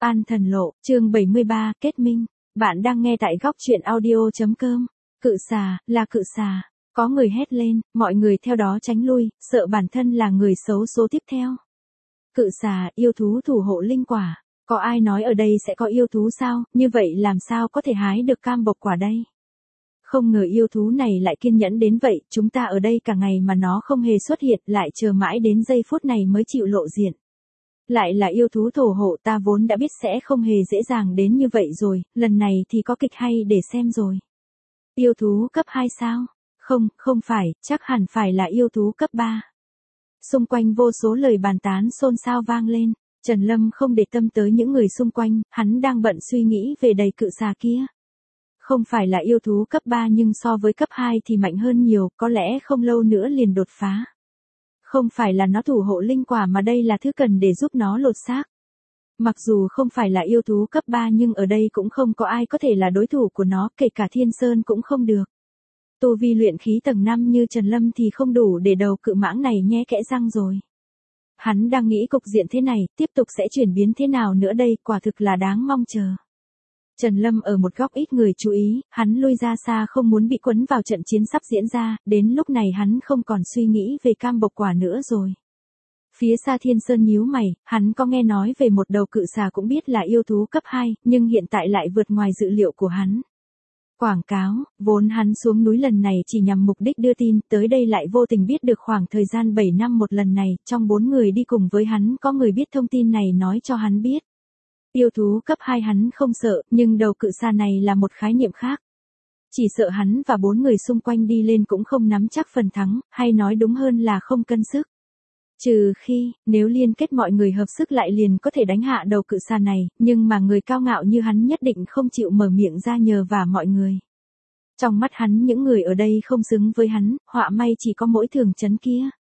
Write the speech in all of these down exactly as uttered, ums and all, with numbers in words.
An Thần Lộ, chương bảy mươi ba, kết minh. Bạn đang nghe tại góc truyện audio.com. Cự xà, là cự xà. Có người hét lên, mọi người theo đó tránh lui, sợ bản thân là người xấu số tiếp theo. Cự xà, yêu thú thủ hộ linh quả. Có ai nói ở đây sẽ có yêu thú sao, như vậy làm sao có thể hái được cam bộc quả đây? Không ngờ yêu thú này lại kiên nhẫn đến vậy, chúng ta ở đây cả ngày mà nó không hề xuất hiện, lại chờ mãi đến giây phút này mới chịu lộ diện. Lại là yêu thú thổ hộ, ta vốn đã biết sẽ không hề dễ dàng đến như vậy rồi, lần này thì có kịch hay để xem rồi. Yêu thú cấp hai sao? Không, không phải, chắc hẳn phải là yêu thú cấp ba. Xung quanh vô số lời bàn tán xôn xao vang lên, Trần Lâm không để tâm tới những người xung quanh, hắn đang bận suy nghĩ về đầy cự xà kia. Không phải là yêu thú cấp ba nhưng so với cấp hai thì mạnh hơn nhiều, có lẽ không lâu nữa liền đột phá. Không phải là nó thủ hộ linh quả mà đây là thứ cần để giúp nó lột xác. Mặc dù không phải là yêu thú cấp ba nhưng ở đây cũng không có ai có thể là đối thủ của nó, kể cả Thiên Sơn cũng không được. Tu vi luyện khí tầng năm như Trần Lâm thì không đủ để đầu cự mãng này nhe kẽ răng rồi. Hắn đang nghĩ cục diện thế này, tiếp tục sẽ chuyển biến thế nào nữa đây, quả thực là đáng mong chờ. Trần Lâm ở một góc ít người chú ý, hắn lui ra xa không muốn bị quấn vào trận chiến sắp diễn ra, đến lúc này hắn không còn suy nghĩ về cam bộc quả nữa rồi. Phía xa Thiên Sơn nhíu mày, hắn có nghe nói về một đầu cự xà cũng biết là yêu thú cấp hai, nhưng hiện tại lại vượt ngoài dự liệu của hắn. Quảng cáo, vốn hắn xuống núi lần này chỉ nhằm mục đích đưa tin, tới đây lại vô tình biết được khoảng thời gian bảy năm một lần này, trong bốn người đi cùng với hắn có người biết thông tin này nói cho hắn biết. Yêu thú cấp hai hắn không sợ, nhưng đầu cự xà này là một khái niệm khác. Chỉ sợ hắn và bốn người xung quanh đi lên cũng không nắm chắc phần thắng, hay nói đúng hơn là không cân sức. Trừ khi, nếu liên kết mọi người hợp sức lại liền có thể đánh hạ đầu cự xà này, nhưng mà người cao ngạo như hắn nhất định không chịu mở miệng ra nhờ vả mọi người. Trong mắt hắn những người ở đây không xứng với hắn, họa may chỉ có mỗi Thường Chấn kia.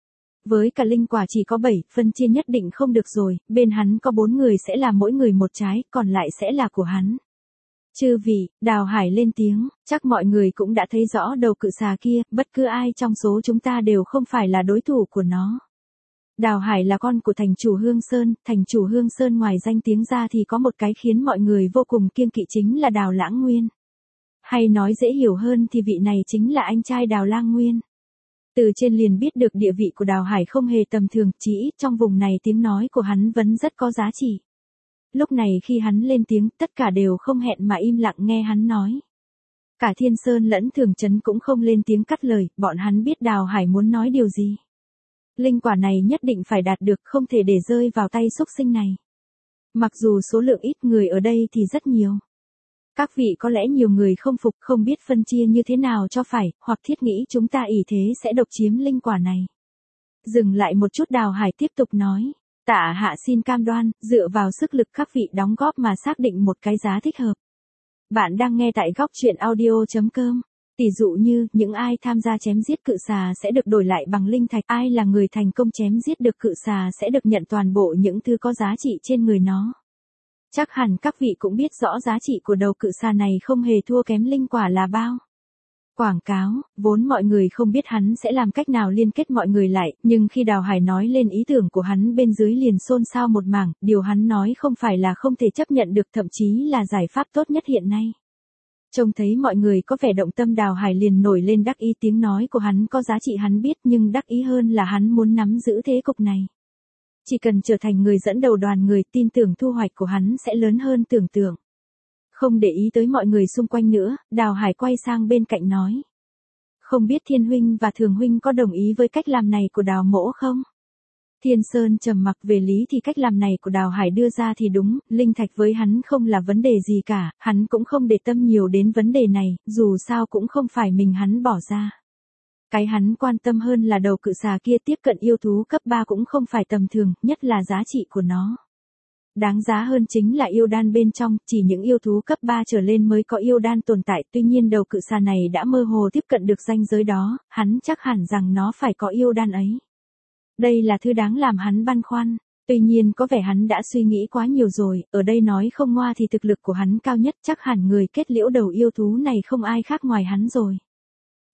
Với cả linh quả chỉ có bảy, phân chia nhất định không được rồi, bên hắn có bốn người sẽ là mỗi người một trái, còn lại sẽ là của hắn. Chư vị, Đào Hải lên tiếng, chắc mọi người cũng đã thấy rõ đầu cự xà kia, bất cứ ai trong số chúng ta đều không phải là đối thủ của nó. Đào Hải là con của thành chủ Hương Sơn, thành chủ Hương Sơn ngoài danh tiếng ra thì có một cái khiến mọi người vô cùng kiêng kỵ chính là Đào Lãng Nguyên. Hay nói dễ hiểu hơn thì vị này chính là anh trai Đào Lang Nguyên. Từ trên liền biết được địa vị của Đào Hải không hề tầm thường, chỉ ít trong vùng này tiếng nói của hắn vẫn rất có giá trị. Lúc này khi hắn lên tiếng, tất cả đều không hẹn mà im lặng nghe hắn nói. Cả Thiên Sơn lẫn Thường Chấn cũng không lên tiếng cắt lời, bọn hắn biết Đào Hải muốn nói điều gì. Linh quả này nhất định phải đạt được, không thể để rơi vào tay xúc sinh này. Mặc dù số lượng ít người ở đây thì rất nhiều. Các vị có lẽ nhiều người không phục, không biết phân chia như thế nào cho phải, hoặc thiết nghĩ chúng ta ỷ thế sẽ độc chiếm linh quả này. Dừng lại một chút, Đào Hải tiếp tục nói. Tạ hạ xin cam đoan, dựa vào sức lực các vị đóng góp mà xác định một cái giá thích hợp. Bạn đang nghe tại góc truyện audio.com. Tỷ dụ như, những ai tham gia chém giết cự xà sẽ được đổi lại bằng linh thạch, ai là người thành công chém giết được cự xà sẽ được nhận toàn bộ những thứ có giá trị trên người nó. Chắc hẳn các vị cũng biết rõ giá trị của đầu cự xà này không hề thua kém linh quả là bao. Quảng cáo, vốn mọi người không biết hắn sẽ làm cách nào liên kết mọi người lại, nhưng khi Đào Hải nói lên ý tưởng của hắn bên dưới liền xôn xao một mảng, điều hắn nói không phải là không thể chấp nhận được, thậm chí là giải pháp tốt nhất hiện nay. Trông thấy mọi người có vẻ động tâm, Đào Hải liền nổi lên đắc ý, tiếng nói của hắn có giá trị hắn biết, nhưng đắc ý hơn là hắn muốn nắm giữ thế cục này. Chỉ cần trở thành người dẫn đầu đoàn người, tin tưởng thu hoạch của hắn sẽ lớn hơn tưởng tượng. Không để ý tới mọi người xung quanh nữa, Đào Hải quay sang bên cạnh nói. Không biết Thiên Huynh và Thường Huynh có đồng ý với cách làm này của Đào Mỗ không? Thiên Sơn trầm mặc, về lý thì cách làm này của Đào Hải đưa ra thì đúng, linh thạch với hắn không là vấn đề gì cả, hắn cũng không để tâm nhiều đến vấn đề này, dù sao cũng không phải mình hắn bỏ ra. Cái hắn quan tâm hơn là đầu cự xà kia tiếp cận yêu thú cấp ba cũng không phải tầm thường, nhất là giá trị của nó. Đáng giá hơn chính là yêu đan bên trong, chỉ những yêu thú cấp ba trở lên mới có yêu đan tồn tại, tuy nhiên đầu cự xà này đã mơ hồ tiếp cận được ranh giới đó, hắn chắc hẳn rằng nó phải có yêu đan ấy. Đây là thứ đáng làm hắn băn khoăn, tuy nhiên có vẻ hắn đã suy nghĩ quá nhiều rồi, ở đây nói không ngoa thì thực lực của hắn cao nhất, chắc hẳn người kết liễu đầu yêu thú này không ai khác ngoài hắn rồi.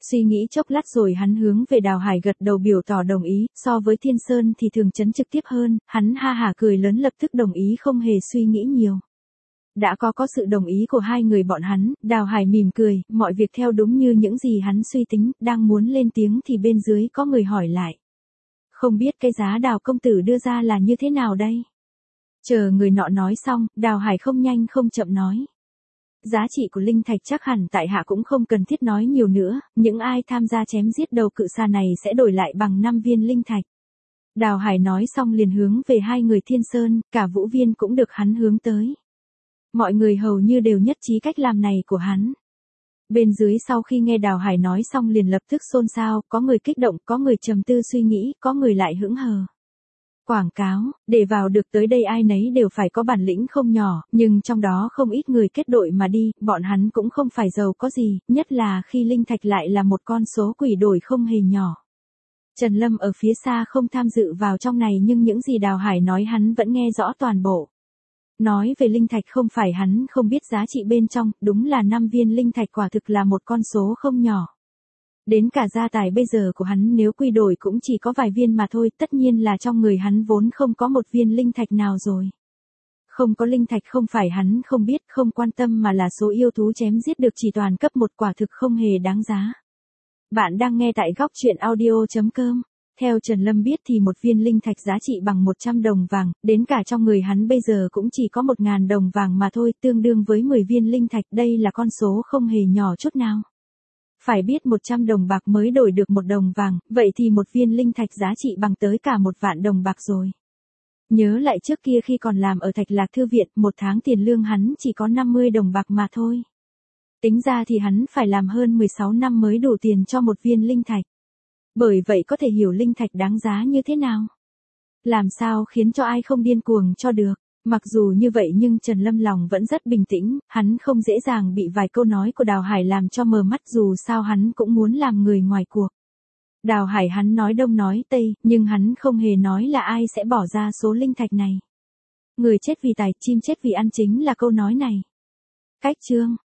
Suy nghĩ chốc lát rồi hắn hướng về Đào Hải gật đầu biểu tỏ đồng ý, so với Thiên Sơn thì thường chấn trực tiếp hơn, hắn ha hả cười lớn lập tức đồng ý không hề suy nghĩ nhiều. Đã có có sự đồng ý của hai người bọn hắn, Đào Hải mỉm cười, mọi việc theo đúng như những gì hắn suy tính, đang muốn lên tiếng thì bên dưới có người hỏi lại. Không biết cái giá Đào công tử đưa ra là như thế nào đây? Chờ người nọ nói xong, Đào Hải không nhanh không chậm nói. Giá trị của linh thạch chắc hẳn tại hạ cũng không cần thiết nói nhiều nữa, những ai tham gia chém giết đầu cự xà này sẽ đổi lại bằng năm viên linh thạch. Đào Hải nói xong liền hướng về hai người Thiên Sơn, cả Vũ Viên cũng được hắn hướng tới. Mọi người hầu như đều nhất trí cách làm này của hắn. Bên dưới sau khi nghe Đào Hải nói xong liền lập tức xôn xao, có người kích động, có người trầm tư suy nghĩ, có người lại hững hờ. Quảng cáo, để vào được tới đây ai nấy đều phải có bản lĩnh không nhỏ, nhưng trong đó không ít người kết đội mà đi, bọn hắn cũng không phải giàu có gì, nhất là khi linh thạch lại là một con số quỷ đổi không hề nhỏ. Trần Lâm ở phía xa không tham dự vào trong này nhưng những gì Đào Hải nói hắn vẫn nghe rõ toàn bộ. Nói về linh thạch không phải hắn không biết giá trị bên trong, đúng là năm viên linh thạch quả thực là một con số không nhỏ. Đến cả gia tài bây giờ của hắn nếu quy đổi cũng chỉ có vài viên mà thôi, tất nhiên là trong người hắn vốn không có một viên linh thạch nào rồi. Không có linh thạch không phải hắn không biết, không quan tâm mà là số yêu thú chém giết được chỉ toàn cấp một quả thực không hề đáng giá. Bạn đang nghe tại góc truyện audio chấm com. Theo Trần Lâm biết thì một viên linh thạch giá trị bằng một trăm đồng vàng, đến cả trong người hắn bây giờ cũng chỉ có một nghìn đồng vàng mà thôi, tương đương với mười viên linh thạch, đây là con số không hề nhỏ chút nào. Phải biết một trăm đồng bạc mới đổi được một đồng vàng, vậy thì một viên linh thạch giá trị bằng tới cả một vạn đồng bạc rồi. Nhớ lại trước kia khi còn làm ở Thạch Lạc Thư Viện, một tháng tiền lương hắn chỉ có năm mươi đồng bạc mà thôi. Tính ra thì hắn phải làm hơn mười sáu năm mới đủ tiền cho một viên linh thạch. Bởi vậy có thể hiểu linh thạch đáng giá như thế nào. Làm sao khiến cho ai không điên cuồng cho được. Mặc dù như vậy nhưng Trần Lâm lòng vẫn rất bình tĩnh, hắn không dễ dàng bị vài câu nói của Đào Hải làm cho mờ mắt dù sao hắn cũng muốn làm người ngoài cuộc. Đào Hải hắn nói đông nói tây, nhưng hắn không hề nói là ai sẽ bỏ ra số linh thạch này. Người chết vì tài, chim chết vì ăn chính là câu nói này. Cách chương